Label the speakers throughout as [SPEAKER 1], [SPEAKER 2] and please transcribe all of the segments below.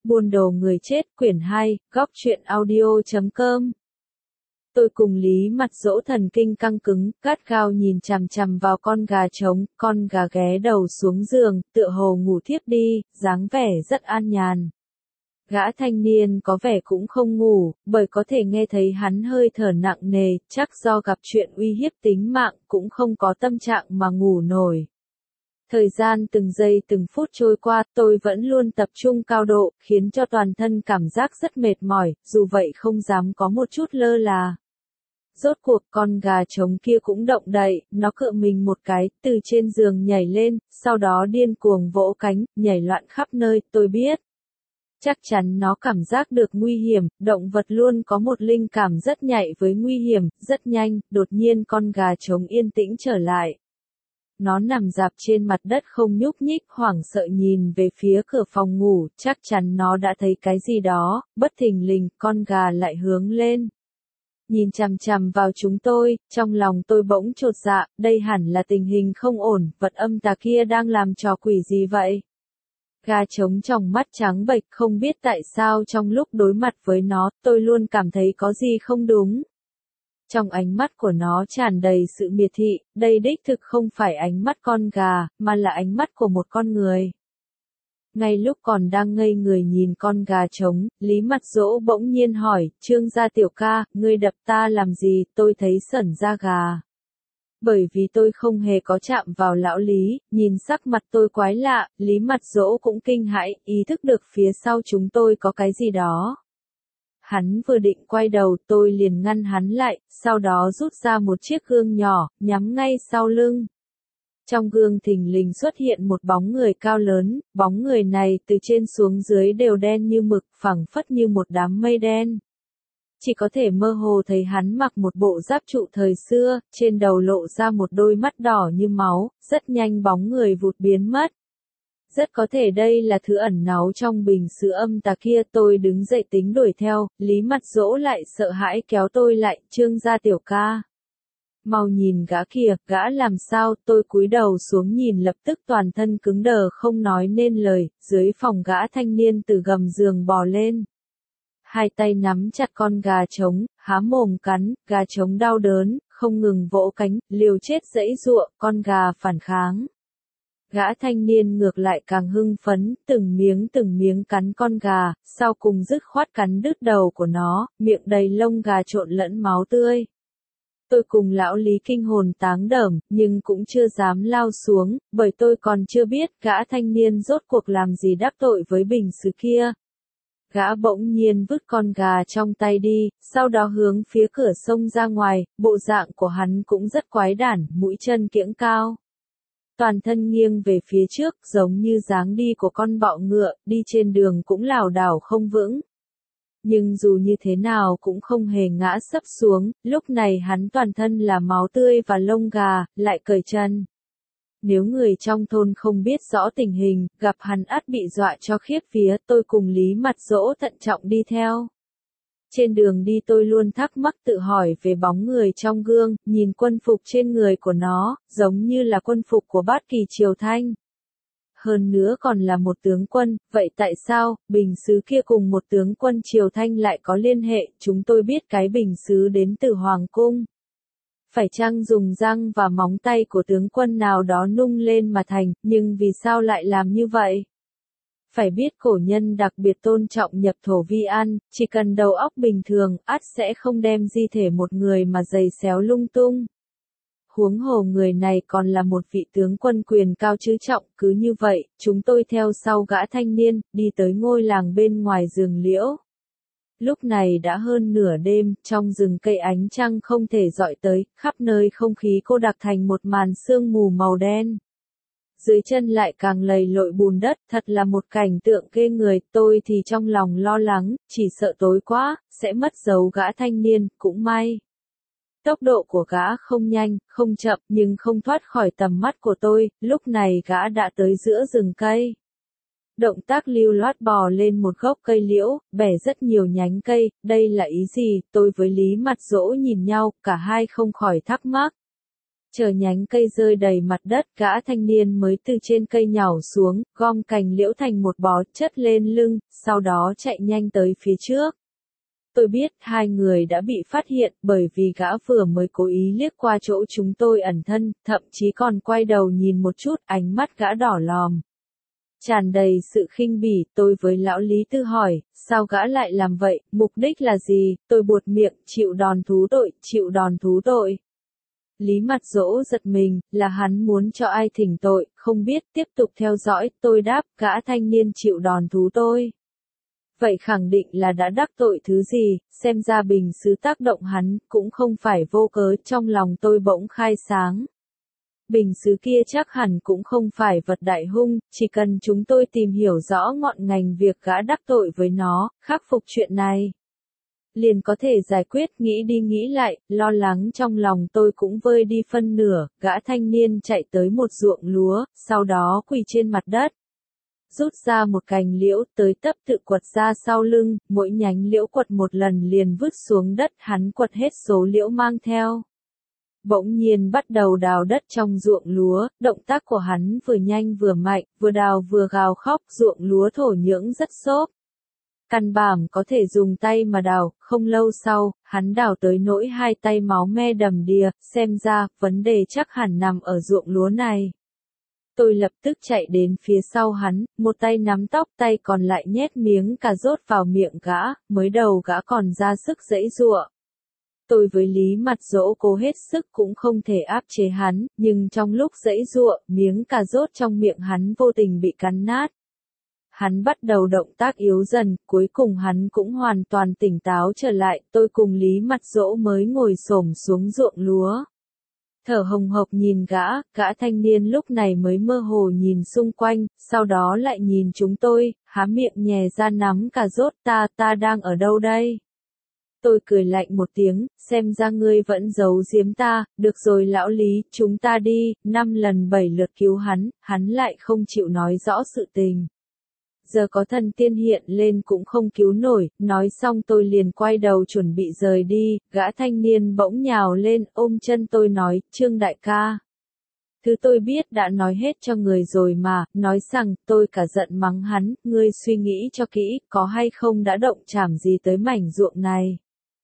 [SPEAKER 1] Buôn đồ người chết, quyển 2, góc truyện audio.com. Tôi cùng Lý Mặt Dỗ thần kinh căng cứng, gắt gao nhìn chằm chằm vào con gà trống, con gà ghé đầu xuống giường, tựa hồ ngủ thiếp đi, dáng vẻ rất an nhàn. Gã thanh niên có vẻ cũng không ngủ, bởi có thể nghe thấy hắn hơi thở nặng nề, chắc do gặp chuyện uy hiếp tính mạng, cũng không có tâm trạng mà ngủ nổi. Thời gian từng giây từng phút trôi qua, tôi vẫn luôn tập trung cao độ, khiến cho toàn thân cảm giác rất mệt mỏi, dù vậy không dám có một chút lơ là. Rốt cuộc con gà trống kia cũng động đậy, nó cựa mình một cái, từ trên giường nhảy lên, sau đó điên cuồng vỗ cánh, nhảy loạn khắp nơi, tôi biết. Chắc chắn nó cảm giác được nguy hiểm, động vật luôn có một linh cảm rất nhạy với nguy hiểm, rất nhanh, đột nhiên con gà trống yên tĩnh trở lại. Nó nằm rạp trên mặt đất không nhúc nhích, hoảng sợ nhìn về phía cửa phòng ngủ, chắc chắn nó đã thấy cái gì đó, bất thình lình, con gà lại hướng lên. Nhìn chằm chằm vào chúng tôi, trong lòng tôi bỗng chột dạ, đây hẳn là tình hình không ổn, vật âm tà kia đang làm trò quỷ gì vậy? Gà trống trong mắt trắng bệch, không biết tại sao trong lúc đối mặt với nó, tôi luôn cảm thấy có gì không đúng. Trong ánh mắt của nó tràn đầy sự miệt thị, đây đích thực không phải ánh mắt con gà, mà là ánh mắt của một con người. Ngay lúc còn đang ngây người nhìn con gà trống, Lý Mặt Dỗ bỗng nhiên hỏi, Trương gia tiểu ca, ngươi đập ta làm gì, tôi thấy sởn da gà. Bởi vì tôi không hề có chạm vào lão Lý, nhìn sắc mặt tôi quái lạ, Lý Mặt Dỗ cũng kinh hãi, ý thức được phía sau chúng tôi có cái gì đó. Hắn vừa định quay đầu, tôi liền ngăn hắn lại, sau đó rút ra một chiếc gương nhỏ, nhắm ngay sau lưng. Trong gương thình lình xuất hiện một bóng người cao lớn, bóng người này từ trên xuống dưới đều đen như mực, phẳng phất như một đám mây đen. Chỉ có thể mơ hồ thấy hắn mặc một bộ giáp trụ thời xưa, trên đầu lộ ra một đôi mắt đỏ như máu, rất nhanh bóng người vụt biến mất. Rất có thể đây là thứ ẩn náu trong bình sứ âm tà kia, tôi đứng dậy tính đuổi theo, Lý Mặt Dỗ lại sợ hãi kéo tôi lại, Trương gia tiểu ca. Mau nhìn gã kìa, gã làm sao, tôi cúi đầu xuống nhìn lập tức toàn thân cứng đờ không nói nên lời, dưới phòng gã thanh niên từ gầm giường bò lên. Hai tay nắm chặt con gà trống, há mồm cắn, gà trống đau đớn, không ngừng vỗ cánh, liều chết giãy giụa, con gà phản kháng. Gã thanh niên ngược lại càng hưng phấn, từng miếng cắn con gà, sau cùng dứt khoát cắn đứt đầu của nó, miệng đầy lông gà trộn lẫn máu tươi. Tôi cùng lão Lý kinh hồn táng đởm, nhưng cũng chưa dám lao xuống, bởi tôi còn chưa biết gã thanh niên rốt cuộc làm gì đắc tội với bình sứ kia. Gã bỗng nhiên vứt con gà trong tay đi, sau đó hướng phía cửa sông ra ngoài, bộ dạng của hắn cũng rất quái đản, mũi chân kiễng cao. Toàn thân nghiêng về phía trước, giống như dáng đi của con bọ ngựa, đi trên đường cũng lảo đảo không vững. Nhưng dù như thế nào cũng không hề ngã sấp xuống, lúc này hắn toàn thân là máu tươi và lông gà, lại cởi chân. Nếu người trong thôn không biết rõ tình hình, gặp hắn ắt bị dọa cho khiếp vía, tôi cùng Lý Mặt Dỗ thận trọng đi theo. Trên đường đi tôi luôn thắc mắc tự hỏi về bóng người trong gương, nhìn quân phục trên người của nó, giống như là quân phục của Bát Kỳ Triều Thanh. Hơn nữa còn là một tướng quân, vậy tại sao, bình sứ kia cùng một tướng quân Triều Thanh lại có liên hệ, chúng tôi biết cái bình sứ đến từ Hoàng Cung. Phải chăng dùng răng và móng tay của tướng quân nào đó nung lên mà thành, nhưng vì sao lại làm như vậy? Phải biết cổ nhân đặc biệt tôn trọng nhập thổ vi ăn, chỉ cần đầu óc bình thường, ắt sẽ không đem di thể một người mà giày xéo lung tung. Huống hồ người này còn là một vị tướng quân quyền cao chứ trọng, cứ như vậy, chúng tôi theo sau gã thanh niên, đi tới ngôi làng bên ngoài rừng liễu. Lúc này đã hơn nửa đêm, trong rừng cây ánh trăng không thể dọi tới, khắp nơi không khí cô đặc thành một màn sương mù màu đen. Dưới chân lại càng lầy lội bùn đất, thật là một cảnh tượng ghê người, tôi thì trong lòng lo lắng, chỉ sợ tối quá, sẽ mất dấu gã thanh niên, cũng may. Tốc độ của gã không nhanh, không chậm, nhưng không thoát khỏi tầm mắt của tôi, lúc này gã đã tới giữa rừng cây. Động tác lưu loát bò lên một gốc cây liễu, bẻ rất nhiều nhánh cây, đây là ý gì, tôi với Lý Mặt Dỗ nhìn nhau, cả hai không khỏi thắc mắc. Chờ nhánh cây rơi đầy mặt đất, gã thanh niên mới từ trên cây nhảy xuống, gom cành liễu thành một bó chất lên lưng, sau đó chạy nhanh tới phía trước. Tôi biết hai người đã bị phát hiện bởi vì gã vừa mới cố ý liếc qua chỗ chúng tôi ẩn thân, thậm chí còn quay đầu nhìn một chút, ánh mắt gã đỏ lòm. Tràn đầy sự khinh bỉ, tôi với lão Lý Tư hỏi, sao gã lại làm vậy, mục đích là gì, tôi buột miệng, chịu đòn thú tội, chịu đòn thú tội. Lý Mặt Dỗ giật mình, là hắn muốn cho ai thỉnh tội, không biết, tiếp tục theo dõi, tôi đáp, gã thanh niên chịu đòn thú tôi. Vậy khẳng định là đã đắc tội thứ gì, xem ra bình sứ tác động hắn, cũng không phải vô cớ, trong lòng tôi bỗng khai sáng. Bình sứ kia chắc hẳn cũng không phải vật đại hung, chỉ cần chúng tôi tìm hiểu rõ ngọn ngành việc gã đắc tội với nó, khắc phục chuyện này. Liền có thể giải quyết, nghĩ đi nghĩ lại, lo lắng trong lòng tôi cũng vơi đi phân nửa, gã thanh niên chạy tới một ruộng lúa, sau đó quỳ trên mặt đất. Rút ra một cành liễu, tới tấp tự quật ra sau lưng, mỗi nhánh liễu quật một lần liền vứt xuống đất, hắn quật hết số liễu mang theo. Bỗng nhiên bắt đầu đào đất trong ruộng lúa, động tác của hắn vừa nhanh vừa mạnh, vừa đào vừa gào khóc, ruộng lúa thổ nhưỡng rất xốp. Căn bản có thể dùng tay mà đào, không lâu sau, hắn đào tới nỗi hai tay máu me đầm đìa, xem ra, vấn đề chắc hẳn nằm ở ruộng lúa này. Tôi lập tức chạy đến phía sau hắn, một tay nắm tóc, tay còn lại nhét miếng cà rốt vào miệng gã, mới đầu gã còn ra sức giãy giụa. Tôi với Lý Mặt Dỗ cố hết sức cũng không thể áp chế hắn, nhưng trong lúc giãy giụa, miếng cà rốt trong miệng hắn vô tình bị cắn nát. Hắn bắt đầu động tác yếu dần, cuối cùng hắn cũng hoàn toàn tỉnh táo trở lại, tôi cùng Lý Mặt Dỗ mới ngồi xổm xuống ruộng lúa. Thở hồng hộc nhìn gã thanh niên lúc này mới mơ hồ nhìn xung quanh, sau đó lại nhìn chúng tôi, há miệng nhè ra nắm cà rốt, ta đang ở đâu đây? Tôi cười lạnh một tiếng, xem ra ngươi vẫn giấu giếm ta, được rồi lão Lý, chúng ta đi, 5 lần 7 lượt cứu hắn lại không chịu nói rõ sự tình. Giờ có thần tiên hiện lên cũng không cứu nổi, nói xong tôi liền quay đầu chuẩn bị rời đi, gã thanh niên bỗng nhào lên ôm chân tôi nói, Trương đại ca. Thứ tôi biết đã nói hết cho người rồi mà, nói rằng, tôi cả giận mắng hắn, ngươi suy nghĩ cho kỹ, có hay không đã động chạm gì tới mảnh ruộng này.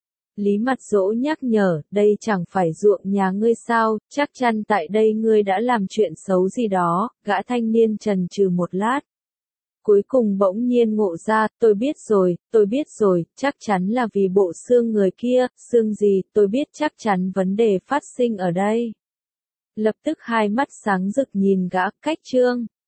[SPEAKER 1] Lý Mặt Dỗ nhắc nhở, đây chẳng phải ruộng nhà ngươi sao, chắc chắn tại đây ngươi đã làm chuyện xấu gì đó, gã thanh niên chần chừ một lát. Cuối cùng bỗng nhiên ngộ ra, tôi biết rồi, chắc chắn là vì bộ xương người kia, xương gì, tôi biết chắc chắn vấn đề phát sinh ở đây. Lập tức hai mắt sáng rực nhìn gã, cách Trương